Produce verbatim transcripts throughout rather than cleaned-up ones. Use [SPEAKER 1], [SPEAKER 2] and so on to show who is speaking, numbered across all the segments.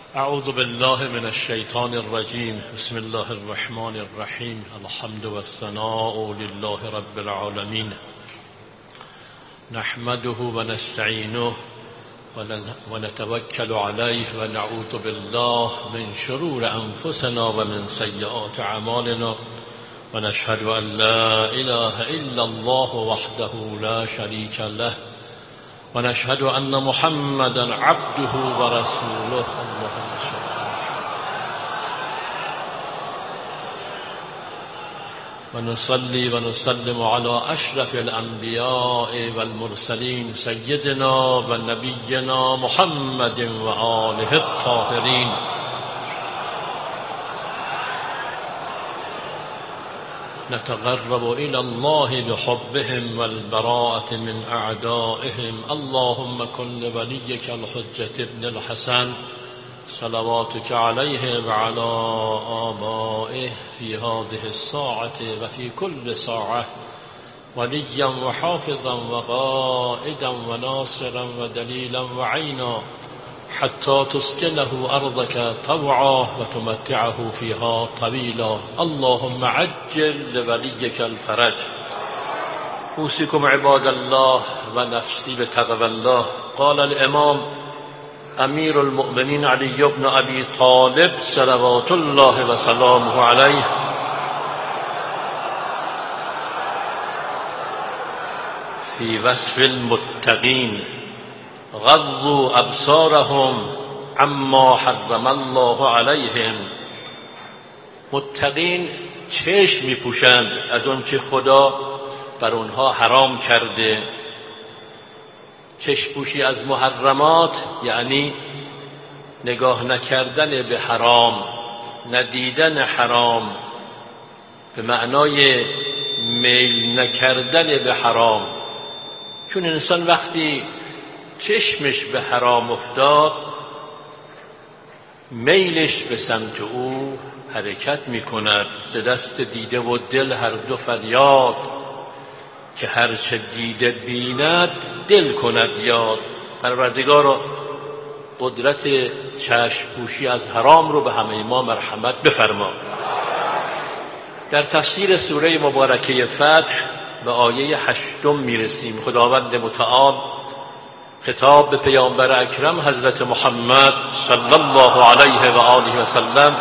[SPEAKER 1] اعوذ بالله من الشیطان الرجیم. بسم الله الرحمن الرحیم. الحمد والثناء لله رب العالمین. نحمده ونستعینه ونتوکل علیه ونعوذ بالله من شرور انفسنا ومن سیئات اعمالنا ونشهد ان لا اله الا الله وحده لا شریک له ونشهد أن محمدا عبده ورسوله. اللهم صل ونصلي ونسلم على أشرف الأنبياء والمرسلين سيدنا ونبينا محمد وآله الطاهرين. نتقرب إلى الله بحبهم والبراءة من أعدائهم. اللهم كن لوليك الحجة ابن الحسن صلواتك عليه وعلى آبائه في هذه الساعة وفي كل ساعة وليا وحافظا وقائدا وناصرا ودليلا وعينا حتى تسكنه أرضك طوعا وتمتعه فيها طويلا. اللهم عجل لوليك الفرج. أوصيكم عباد الله ونفسي بتقوى الله. قال الإمام أمير المؤمنين علي بن أبي طالب صلوات الله وسلامه عليه: في وصف المتقين: غضوا ابصارهم عما حرم الله علیهم. متقین چشم میپوشند از اون چه خدا بر اونها حرام کرده. چشم پوشی از محرمات یعنی نگاه نکردن به حرام، ندیدن حرام، به معنای میل نکردن به حرام. چون انسان وقتی چشمش به حرام افتاد میلش به سمت او حرکت می کند. ز دست دیده و دل هر دو فریاد، که هر چه دیده بیند دل کند یاد. پروردگارا قدرت چشم پوشی از حرام رو به همه ما مرحمت بفرما. در تفسیر سوره مبارکه فتح به آیه هشتم می رسیم. خداوند متعال خطاب به پیامبر اکرم حضرت محمد صلی الله علیه و آله و سلم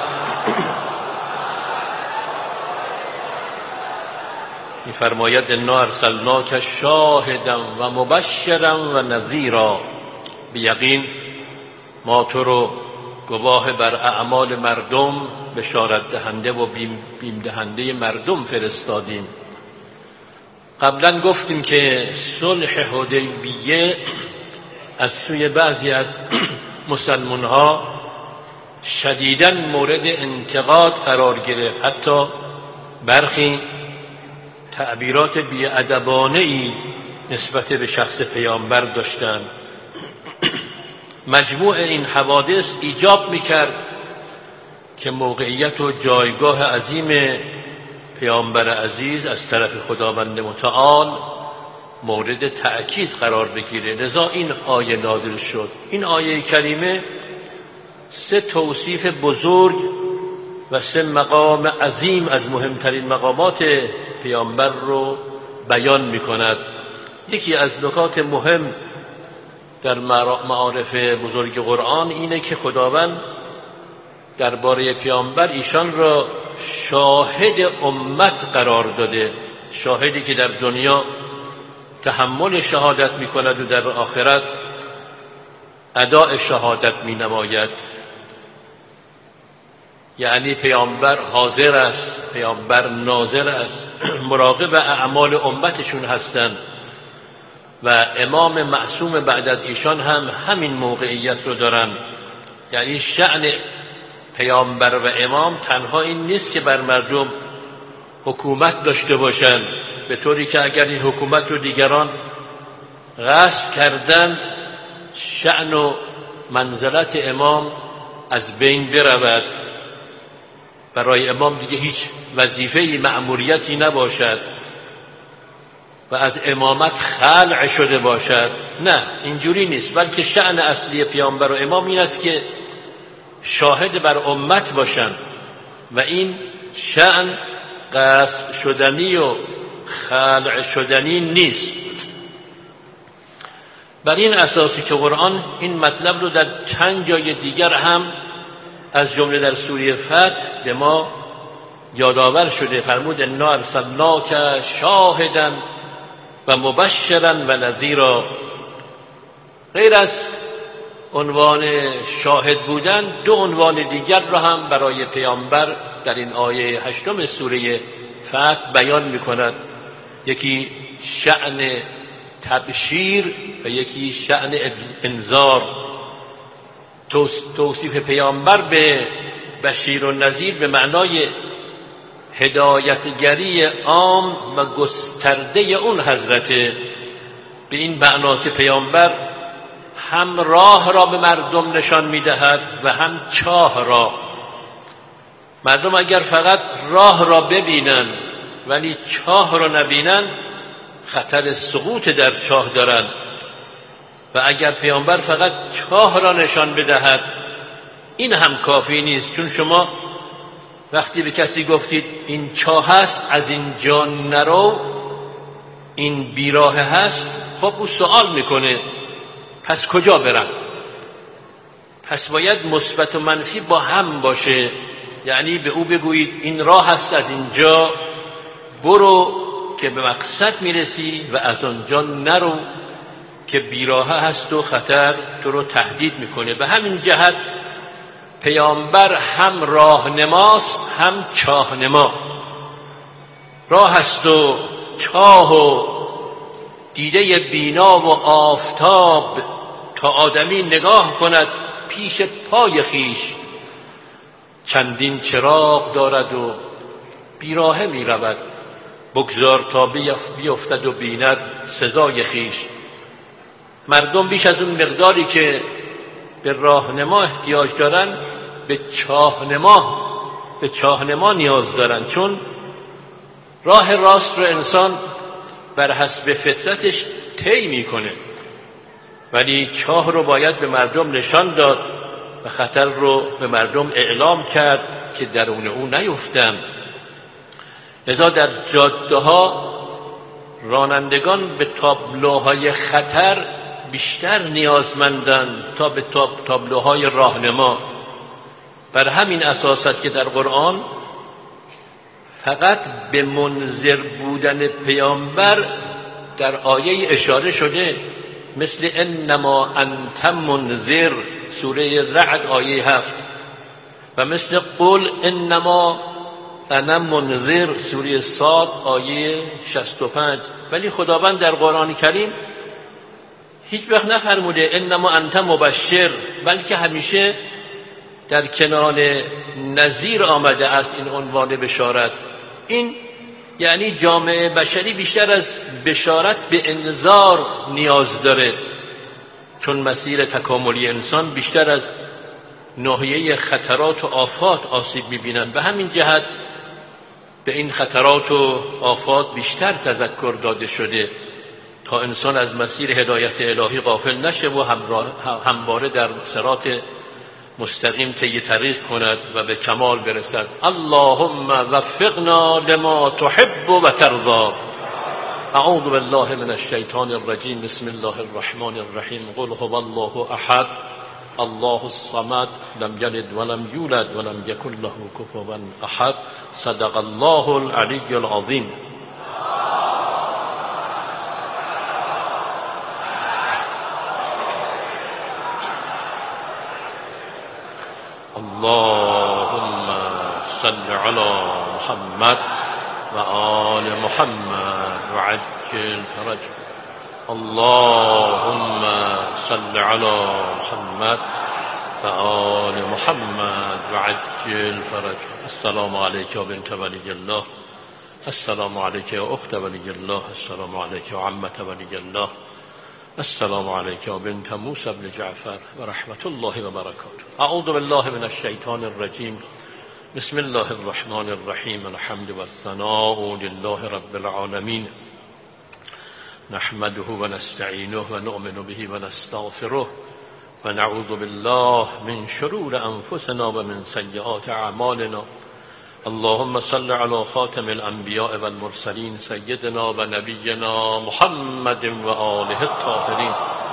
[SPEAKER 1] می‌فرماید: انا ارسلناک شاهدا و مبشرا و نذیرا. به یقین ما تو رو گواه بر اعمال مردم، بشارت دهنده و بیم, بیم دهنده مردم فرستادیم. قبلا گفتیم که صلح حدیبیه از سوی بعضی از مسلمان ها شدیداً مورد انتقاد قرار گرفت. حتی برخی تعبیرات بی‌ادبانه ای نسبت به شخص پیامبر داشتند. مجموع این حوادث ایجاب میکرد که موقعیت و جایگاه عظیم پیامبر عزیز از طرف خداوند متعال مورد تأکید قرار بگیره. لذا این آیه نازل شد. این آیه کریمه سه توصیف بزرگ و سه مقام عظیم از مهمترین مقامات پیامبر رو بیان می کند. یکی از نکات مهم در معارف بزرگ قرآن اینه که خداوند درباره پیامبر ایشان را شاهد امت قرار داده. شاهدی که در دنیا تحمل شهادت می کند و در آخرت اداء شهادت می نماید. یعنی پیامبر حاضر است، پیامبر ناظر است، مراقب اعمال امتشون هستند و امام معصوم بعد از ایشان هم همین موقعیت رو دارن. یعنی شأن پیامبر و امام تنها این نیست که بر مردم حکومت داشته باشند، به طوری که اگر این حکومت رو دیگران غصب کردن شأن و منزلت امام از بین برود. برای امام دیگه هیچ وظیفه‌ای، مأموریتی نباشد و از امامت خلع شده باشد. نه، اینجوری نیست، بلکه شأن اصلی پیامبر و امام این است که شاهد بر امت باشند و این شأن قصد شدنی و خلع شدنی نیست. بر این اساسی که قرآن این مطلب رو در چند جای دیگر هم از جمله در سوره فتح به ما یادآور شده. فرمود انا ارسلناک شاهدا و مبشرا و نذیرا. غیر از عنوان شاهد بودن، دو عنوان دیگر را هم برای پیامبر در این آیه هشتم سوره فتح بیان می‌کند. یکی شأن تبشیر و یکی شأن انذار. توصیف پیامبر به بشیر و نذیر به معنای هدایتگری عام و گسترده اون حضرته. به این معنا که پیامبر هم راه را به مردم نشان می‌دهد و هم چاه را. مردم اگر فقط راه را ببینند ولی چاه را نبینند خطر سقوط در چاه دارند، و اگر پیامبر فقط چاه را نشان بدهد این هم کافی نیست. چون شما وقتی به کسی گفتید این چاه هست از این جا نرو، این بیراه هست، خب او سوال میکنه پس کجا برم؟ پس باید مثبت و منفی با هم باشه. یعنی به او بگویید این راه هست از اینجا برو که به مقصد میرسی و از آنجا نرو که بیراه هست و خطر تو رو تهدید میکنه. به همین جهت پیامبر هم راهنماست هم چاهنما. راه هست و چاه و دیده بینا و آفتاب تا آدمی نگاه کند پیش پای خیش. چندین چراغ دارد و بیراهه می رود، بگذار تا بیفتد و بیند سزای خیش. مردم بیش از اون مقداری که به راهنما احتیاج دارن به چاهنما به چاهنما نیاز دارن. چون راه راست رو انسان بر حسب فطرتش طی میکنه، ولی چاه رو باید به مردم نشان داد و خطر رو به مردم اعلام کرد که درون او نیفتند. لذا در جاده ها رانندگان به تابلوهای خطر بیشتر نیازمندند تا به تابلوهای راهنما. بر همین اساس است که در قرآن فقط به منذر بودن پیامبر در آیه اشاره شده، مثل انما انت منذر سوره رعد آیه هفت، و مثل قل انما انا منذر سوره صاد آیه شصت و پنج. ولی خداوند در قرآن کریم هیچ وقت نفرموده انما انت مبشر، بلکه همیشه در کنار نذیر آمده است این عنوان بشارت. این یعنی جامعه بشری بیشتر از بشارت به انذار نیاز داره، چون مسیر تکاملی انسان بیشتر از ناحیه خطرات و آفات آسیب می‌بینند. به همین جهت به این خطرات و آفات بیشتر تذکر داده شده تا انسان از مسیر هدایت الهی غافل نشه و همواره در صراط مستقیم طی طریق کند و به کمال برسد. اللهم وفقنا لما تحب و ترضى. اعوذ بالله من الشیطان الرجیم. بسم الله الرحمن الرحیم. قل هو الله احد الله الصمد لم یلد ولم یولد ولم یکن له کفوا احد. صدق الله العلی العظیم. اللهم صل على محمد و آل محمد و عجل فرج. اللهم صل على محمد و آل محمد و عجل فرج. السلام علیک یا بنت ولی الله، السلام علیک یا اخت ولی الله، السلام علیک یا عمت ولی الله، السلام علیک یا بنت موسی بن جعفر و رحمت الله و برکاته. اعوذ بالله من الشیطان الرجیم. بسم الله الرحمن الرحیم. الحمد و الثناء لله رب العالمین. نحمده و نستعینه و نؤمن به و نستغفره ونعوذ بالله من شرور أنفسنا ومن سيئات أعمالنا. اللهم صل على خاتم الأنبياء والمرسلين سيدنا ونبينا محمد وآله الطاهرين.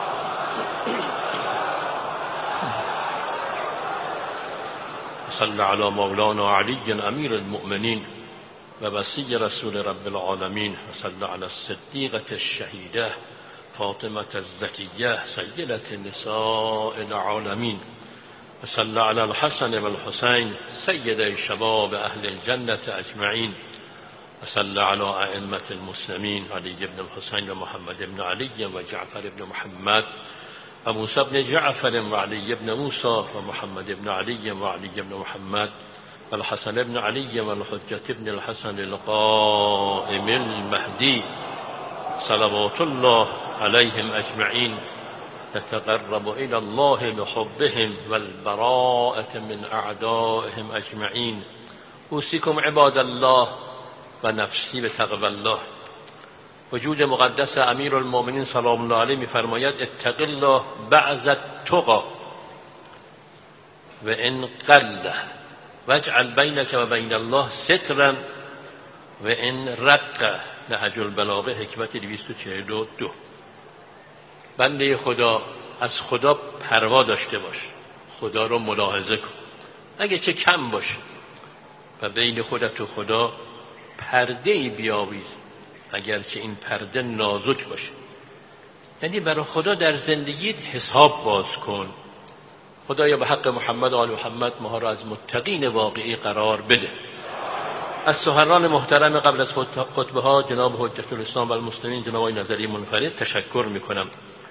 [SPEAKER 1] صل على مولانا علي أمير المؤمنين ووصي رسول رب العالمين. وصل على الصديقة الشهيدة فاطمة الزكية سيدة نساء العالمين. وصل على الحسن والحسين سيدي شباب أهل الجنة أجمعين. وصل على أئمة المسلمين علي بن الحسين ومحمد بن علي وجعفر بن محمد وموسى بن جعفر وعلي بن موسى ومحمد بن علي وعلي بن محمد والحسن بن علي والحجة بن الحسن القائم المهدي صلوات الله عليهم أجمعين. نتقرب إلى الله بحبهم والبراءة من أعدائهم أجمعين. أوصيكم عباد الله ونفسي بتقوى الله. وجود مقدس امیر المؤمنین سلام الله علیه می‌فرماید اتق الله بعض التقى و ان قل واجعل بینک و بین الله سترا و ان رق. نهج البلاغه حکمت دویست و چهل و دو. بنده خدا از خدا پروا داشته باش، خدا رو ملاحظه کن اگه چه کم باشه و بین خودت و خدا پرده‌ای بیاویز اگرچه این پرده نازک باشه. یعنی برای خدا در زندگیت حساب باز کن. خدایا به حق محمد و آل محمد ما را از متقین واقعی قرار بده. از سخنران محترم قبل از خطبه ها جناب حجت الاسلام و المسلمین جناب آقای نظری منفرد تشکر میکنم.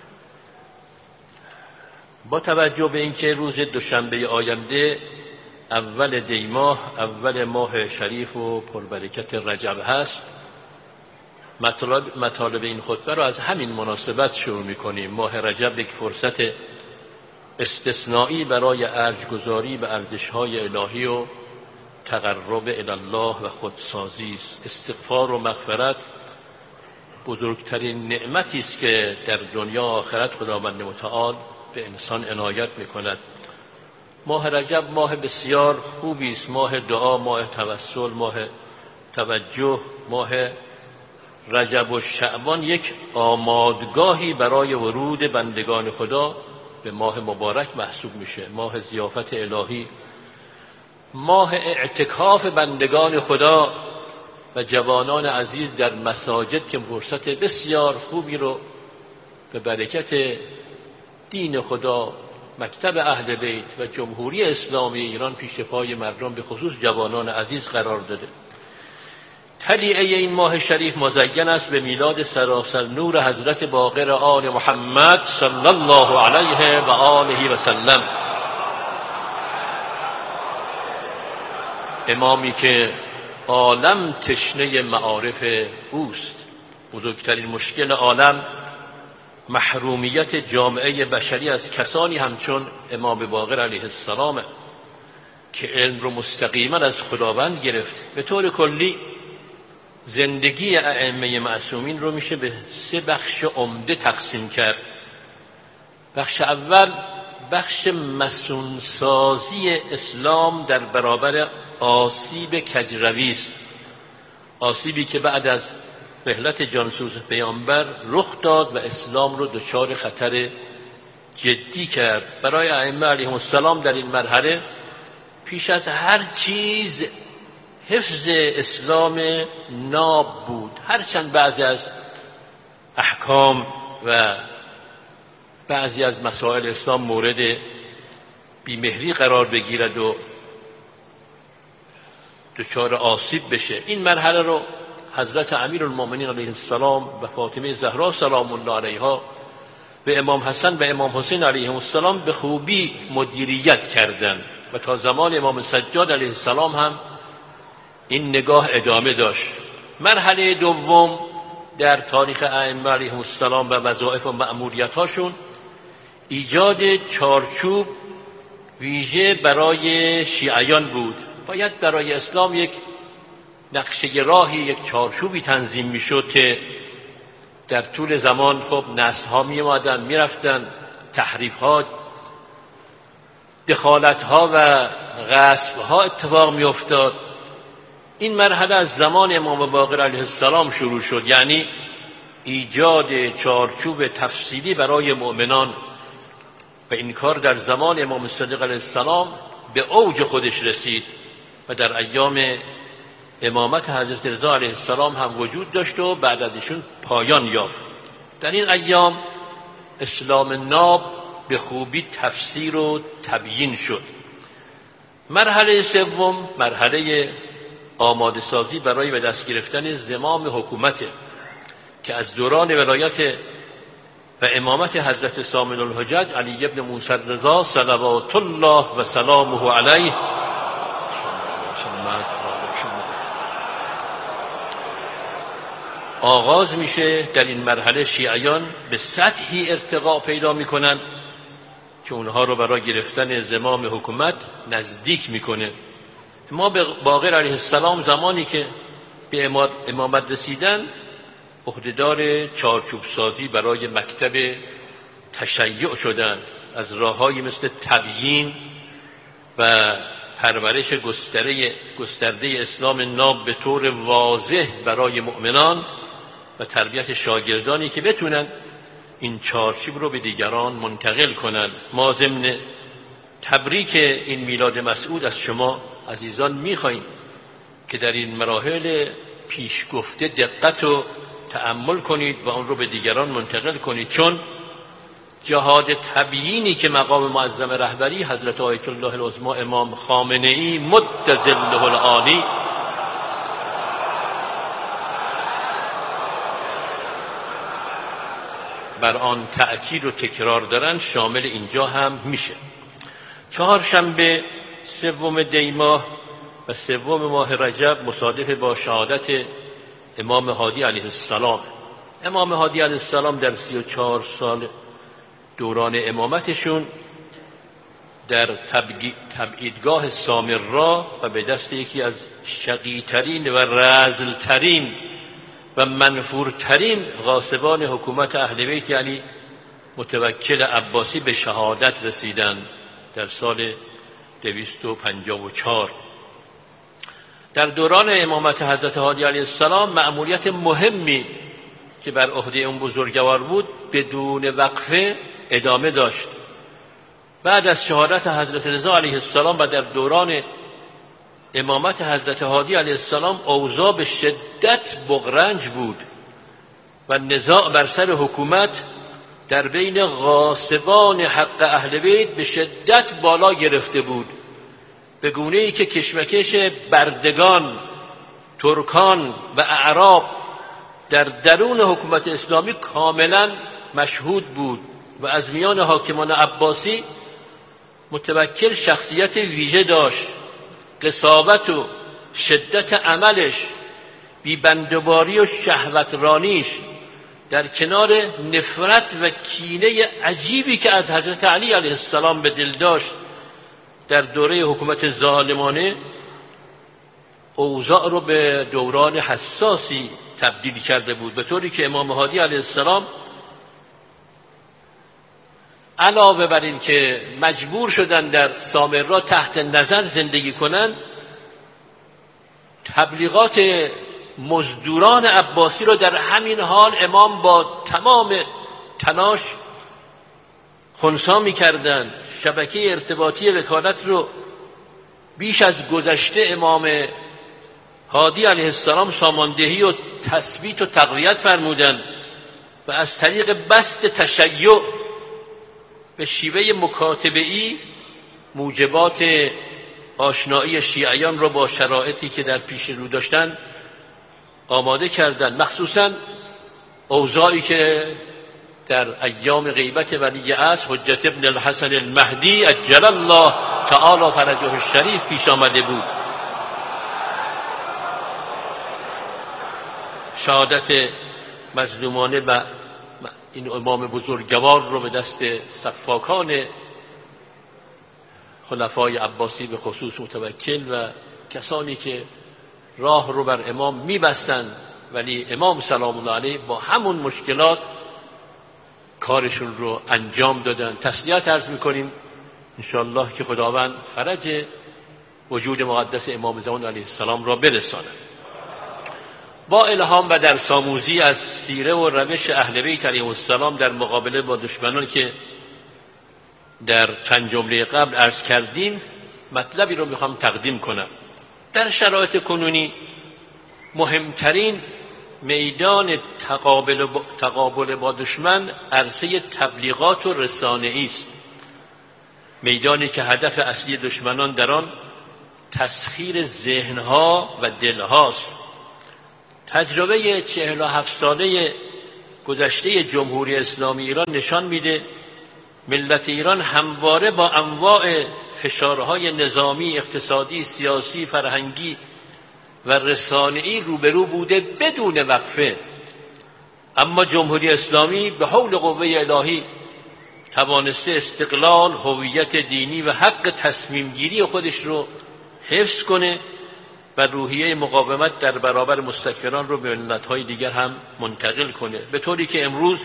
[SPEAKER 1] با توجه به اینکه روز دوشنبه آینده اول دی ماه، اول ماه شریف و پربرکت رجب هست، مطالب, مطالب این خطبه را از همین مناسبت شروع می‌کنیم. ماه رجب یک فرصت استثنایی برای ارجگذاری به ارزش‌های الهی و تقرب الی الله و خودسازی است. استغفار و مغفرت بزرگترین نعمتی است که در دنیا و آخرت خداوند متعال به انسان عنایت می‌کند. ماه رجب ماه بسیار خوبی است، ماه دعا، ماه توسل، ماه توجه. ماه رجب و شعبان یک آمادگاهی برای ورود بندگان خدا به ماه مبارک محسوب میشه. ماه ضیافت الهی، ماه اعتکاف بندگان خدا و جوانان عزیز در مساجد که فرصت بسیار خوبی رو به برکت دین خدا، مکتب اهل بیت و جمهوری اسلامی ایران پیش پای مردم به خصوص جوانان عزیز قرار داده. طلیعه این ماه شریف مزین است به میلاد سراسر نور حضرت باقر آل محمد صلی الله علیه و آله و سلم، امامی که عالم تشنه معارف اوست. بزرگترین مشکل عالم محرومیت جامعه بشری از کسانی همچون امام باقر علیه السلام که علم رو مستقیما از خداوند گرفت. به طور کلی زندگی ائمه معصومین رو میشه به سه بخش عمده تقسیم کرد. بخش اول بخش مسئولسازی اسلام در برابر آسیب کجروی است، آسیبی که بعد از رحلت جانسوز پیامبر رخ داد و اسلام رو دچار خطر جدی کرد. برای ائمه علیهم السلام در این مرحله پیش از هر چیز حفظ اسلام ناب بود، هرچند بعضی از احکام و بعضی از مسائل اسلام مورد بیمهری قرار بگیرد و دچار آسیب بشه. این مرحله رو حضرت امیرالمؤمنین علیه السلام و فاطمه زهرا سلام الله علیها و امام حسن و امام حسین علیهم السلام به خوبی مدیریت کردند و تا زمان امام سجاد علیه السلام هم این نگاه ادامه داشت. مرحله دوم در تاریخ ائمه علیهم السلام و وظایف و مأموریت‌هاشون ایجاد چارچوب ویژه برای شیعیان بود. باید برای اسلام یک نقشه راهی، یک چارچوبی تنظیم میشد که در طول زمان خب نسل‌ها می اومدن می رفتن، تحریف‌ها دخالت‌ها و غصب‌ها اتفاق می‌افتاد. این مرحله از زمان امام باقر علیه السلام شروع شد، یعنی ایجاد چارچوب تفصیلی برای مؤمنان، و این کار در زمان امام صادق علیه السلام به اوج خودش رسید و در ایام امامت حضرت رضا علیه السلام هم وجود داشت و بعد از ایشون پایان یافت. در این ایام اسلام ناب به خوبی تفسیر و تبیین شد. مرحله سوم مرحله آماده سازی برای به دست گرفتن زمام حکومت که از دوران ولایت و امامت حضرت ثامن الحجج علی ابن موسی الرضا صلوات الله و سلامه علیه آغاز میشه. در این مرحله شیعیان به سطحی ارتقا پیدا میکنن که اونها رو برای گرفتن زمام حکومت نزدیک میکنه. ما به باقر علیه السلام زمانی که به امامت رسیدن عهدهدار چارچوب سازی برای مکتب تشیع شدن. از راههایی مثل تبیین و پرورش گستره گسترده اسلام ناب به طور واضح برای مؤمنان و تربیت شاگردانی که بتونن این چارچوب رو به دیگران منتقل کنن. ما ضمن تبریک این میلاد مسعود از شما عزیزان میخوایم که در این مراحل پیش گفته دقت و تأمل کنید و اون رو به دیگران منتقل کنید، چون جهاد تبیینی که مقام معظم رهبری حضرت آیت الله العظمی امام خامنه ای مد ظله العالی بر آن تأکید و تکرار دارن شامل اینجا هم میشه. چهارشنبه سوم دی ماه و سوم ماه رجب مصادف با شهادت امام هادی علیه السلام. امام هادی علیه السلام در سی و چهار سال دوران امامتشون در تبعیدگاه سامرا و به دست یکی از شقی‌ترین و رذل‌ترین و منفورترین غاصبان حکومت اهل بیت یعنی متوکل عباسی به شهادت رسیدند در سال دویست و پنجاه و چهار. در دوران امامت حضرت هادی علیه السلام مأموریت مهمی که بر عهده اون بزرگوار بود بدون وقفه ادامه داشت. بعد از شهادت حضرت رضا علیه السلام و در دوران امامت حضرت هادی علیه السلام اوضاع به شدت بغرنج بود و نزاع بر سر حکومت در بین غاصبان حق اهل بیت به شدت بالا گرفته بود، به گونه‌ای که کشمکش بردگان، ترکان و اعراب در درون حکومت اسلامی کاملا مشهود بود و از میان حاکمان عباسی متوکل شخصیت ویژه داشت. قساوت و شدت عملش، بی‌بندوباری و شهوترانیش در کنار نفرت و کینه عجیبی که از حضرت علی علیه السلام به دل داشت در دوره حکومت ظالمانه اوضاع رو به دوران حساسی تبدیل کرده بود، به طوری که امام هادی علیه السلام علاوه بر این که مجبور شدن در سامرا تحت نظر زندگی کنند، تبلیغات مزدوران عباسی رو در همین حال امام با تمام تلاش خنثی می‌کردند. شبکه ارتباطی وکالت رو بیش از گذشته امام هادی علیه السلام ساماندهی و تثبیت و تقویت فرمودند و از طریق بسط تشیع به شیوه مکاتبه‌ای موجبات آشنایی شیعیان را با شرایطی که در پیش رو داشتن آماده کردند، مخصوصاً اوضاعی که در ایام غیبت ولی عصر حجت ابن الحسن المهدی عجل الله تعالی فرجه الشریف پیش آمده بود. شهادت مظلومانه و این امام بزرگوار رو به دست سفاکان خلفای عباسی به خصوص متوکل و کسانی که راه رو بر امام میبستند، ولی امام سلام الله علیه با همون مشکلات کارشون رو انجام دادن. تسلیت عرض میکنیم انشاءالله که خداوند فرج وجود مقدس امام زمان علیه السلام را برساند. با الهام و درس آموزی از سیره و روش اهل بیت علیهم السلام در مقابله با دشمنان که در چند جمله قبل عرض کردیم، مطلبی رو میخوام تقدیم کنم. در شرایط کنونی مهمترین میدان تقابل با, تقابل با دشمن عرصه تبلیغات و رسانه‌ای است. میدانی که هدف اصلی دشمنان در آن تسخیر ذهنها و دلهاست. تجربه چهل و هفت ساله گذشته جمهوری اسلامی ایران نشان میده ملت ایران همواره با انواع فشارهای نظامی، اقتصادی، سیاسی، فرهنگی و رسانه‌ای روبرو بوده بدون وقفه، اما جمهوری اسلامی به حول قوه الهی توانسته استقلال، هویت دینی و حق تصمیم گیری خودش رو حفظ کنه و روحیه مقاومت در برابر مستکبران رو به ملت‌های دیگر هم منتقل کنه، به طوری که امروز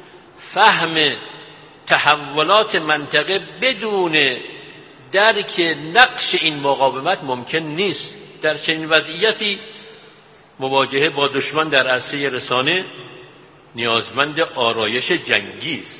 [SPEAKER 1] فهم تحولات منطقه بدون درک نقش این مقاومت ممکن نیست. در چنین وضعیتی مواجهه با دشمن در عرصه رسانه نیازمند آرایش جنگی است.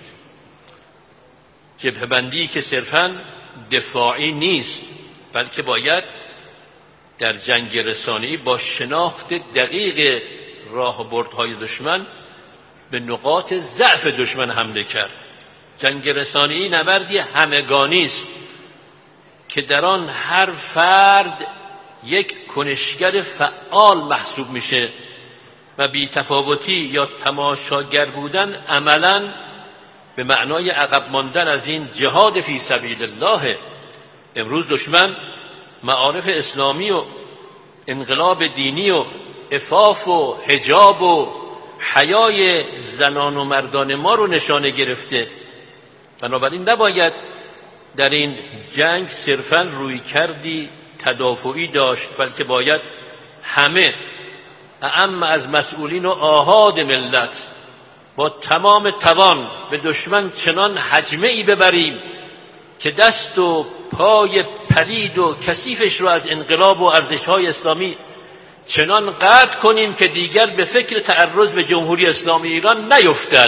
[SPEAKER 1] جبهه‌بندی که صرفاً دفاعی نیست، بلکه باید در جنگ رسانه‌ای با شناخت دقیق راهبردهای دشمن به نقاط ضعف دشمن حمله کرد. جنگ رسانه‌ای نبردی همگانی است که در آن هر فرد یک کنشگر فعال محسوب میشه و بی‌تفاوتی یا تماشاگر بودن عملاً به معنای عقب ماندن از این جهاد فی سبیل الله. امروز دشمن معارف اسلامی و انقلاب دینی و عفاف و حجاب و حیای زنان و مردان ما رو نشانه گرفته. بنابراین نباید در این جنگ صرفاً روی کردی تدافعی داشت، بلکه باید همه اعم از مسئولین و آحاد ملت با تمام توان به دشمن چنان هجمه ای ببریم که دست و پای پلید و کثیفش رو از انقلاب و ارزش‌های اسلامی چنان قطع کنیم که دیگر به فکر تعرض به جمهوری اسلامی ایران نیفتد.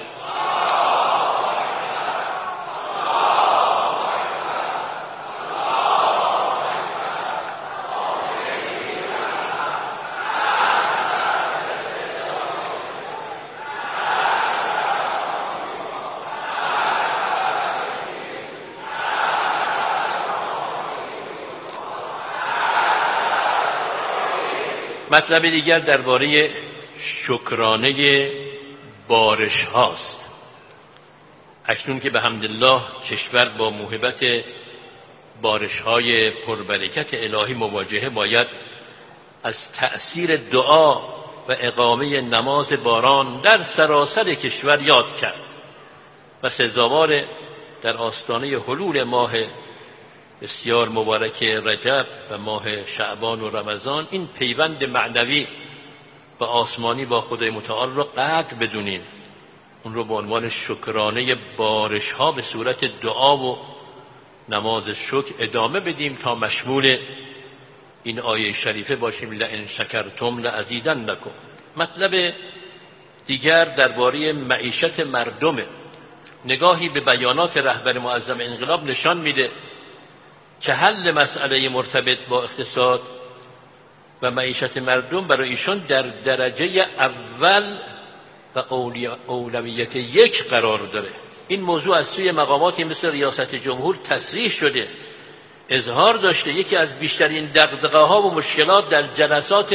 [SPEAKER 1] مطلب دیگر درباره شکرانه بارش هاست. اکنون که به حمدالله کشور با موهبت بارش های پربرکت الهی مواجهه، باید از تأثیر دعا و اقامه نماز باران در سراسر کشور یاد کرد و سزاوار در آستانه حلول ماه بسیار مبارک رجب و ماه شعبان و رمضان این پیوند معنوی و آسمانی با خدای متعال را قطع بدونیم، اون رو به عنوان شکرانه بارش ها به صورت دعا و نماز شکر ادامه بدیم تا مشمول این آیه شریفه باشیم لئن شکرتم لازیدنکم. مطلب دیگر درباره معیشت مردمه. نگاهی به بیانات رهبر معظم انقلاب نشان میده که حل مسئله مرتبط با اقتصاد و معیشت مردم برای ایشان در درجه اول و اولویت یک قرار داره. این موضوع از سوی مقاماتی مثل ریاست جمهور تصریح شده، اظهار داشته. یکی از بیشترین دغدغه ها و مشکلات در جلسات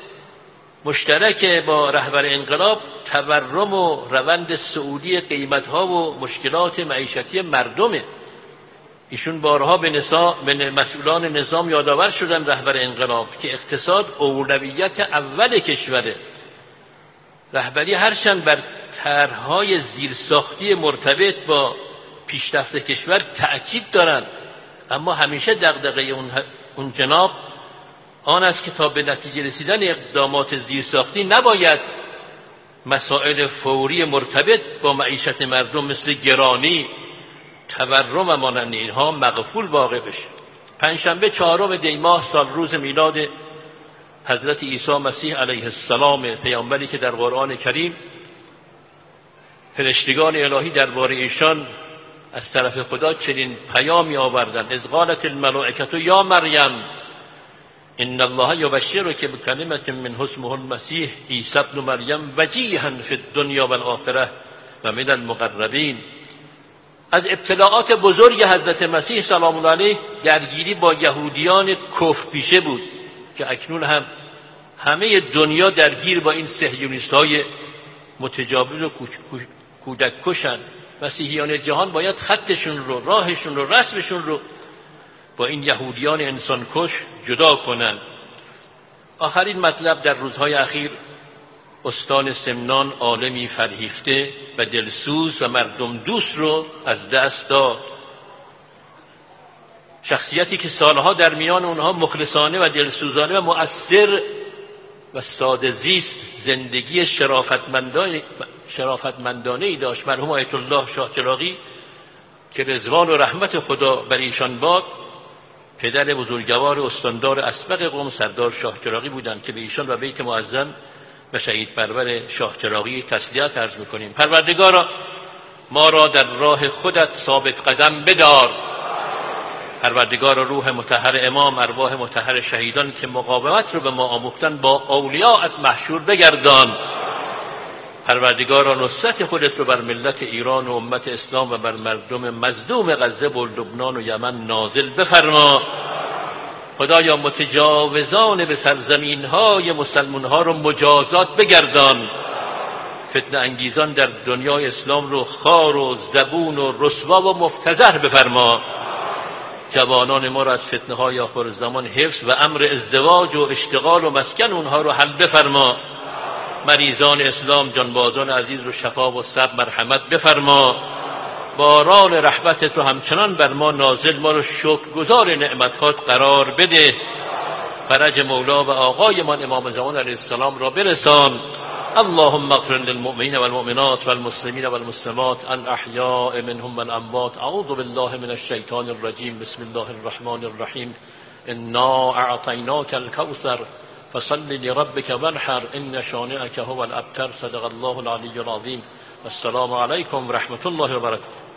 [SPEAKER 1] مشترک با رهبر انقلاب تورم و روند صعودی قیمت ها و مشکلات معیشتی مردمه. ایشون بارها به, نسا... به مسئولان نظام یادآور شدن رهبر انقلاب که اقتصاد اولویت اول کشوره. رهبری هرچند بر طرح‌های زیرساختی مرتبط با پیشرفت کشور تأکید دارند، اما همیشه دغدغه اون, اون جناب آن است که تا به نتیجه رسیدن اقدامات زیرساختی نباید مسائل فوری مرتبط با معیشت مردم مثل گرانی، تورم و مانند اینها مغفول واقع بشه. پنجشنبه چهارم دی ماه سال روز میلاد حضرت عیسی مسیح علیه السلام، پیامبری که در قرآن کریم فرشتگان الهی درباره ایشان از طرف خدا چنین پیامی آوردند: اذ قالت الملائکه یا مریم ان الله یبشرک بکلمة منه اسمه المسیح عیسی ابن مریم وجیها فی الدنیا والآخرة و من المقربین. از ابتلاعات بزرگ حضرت مسیح سلام الله علیه درگیری با یهودیان کفر پیشه بود که اکنون هم همه دنیا درگیر با این صهیونیست‌های متجاوز و کودک کشند. مسیحیان جهان باید خطشون رو، راهشون رو، رسمشون رو با این یهودیان انسان کش جدا کنند. آخرین مطلب: در روزهای اخیر استان سمنان عالمی فرهیخته و دلسوز و مردم دوست رو از دست داد. شخصیتی که سالها در میان اونها مخلصانه و دلسوزانه و مؤثر و ساده زیست زندگی شرافتمندانه شرافتمندانه ای داشت، مرحوم آیت الله شاه چراغی که رضوان و رحمت خدا بر ایشان باد، پدر بزرگوار استاندار اسبق قم سردار شاه چراغی بودند که به ایشان و بیت معظم و شهید پرور شاه چراغی تسلیت عرض می‌کنیم. پروردگارا ما را در راه خودت ثابت قدم بدار. پروردگارا روح مطهر امام، ارواح مطهر شهیدان که مقاومت رو به ما آموختن با اولیاءت محشور بگردان. پروردگارا نصرت خودت رو بر ملت ایران و امت اسلام و بر مردم مظلوم غزه و لبنان و یمن نازل بفرما. خدایا متجاوزان به سرزمین‌های مسلمان‌ها رو مجازات بگردان. فتنه انگیزان در دنیای اسلام رو خار و زبون و رسوا و مفتضح بفرما. جوانان ما را از فتنه‌های آخر زمان حفظ و امر ازدواج و اشتغال و مسکن اونها رو حل بفرما. مریضان اسلام، جانبازان عزیز رو شفا و صبر مرحمت بفرما. باران رحمتت رو همچنان بر ما نازل، ما رو شکرگزار نعمتات قرار بده. فرج مولا و آقای من امام زمان علیه السلام را برسان. اللهم اغفر للمؤمنین والمؤمنات والمسلمین والمسلمات الاحیاء منهم والاموات. اعوذ بالله من الشیطان الرجیم. بسم الله الرحمن الرحیم. انا اعطیناک الکوثر فصل لربك وانحر ان شانئك هو الابتر. صدق الله العلی العظیم. السلام علیکم و رحمت الله و برکاته.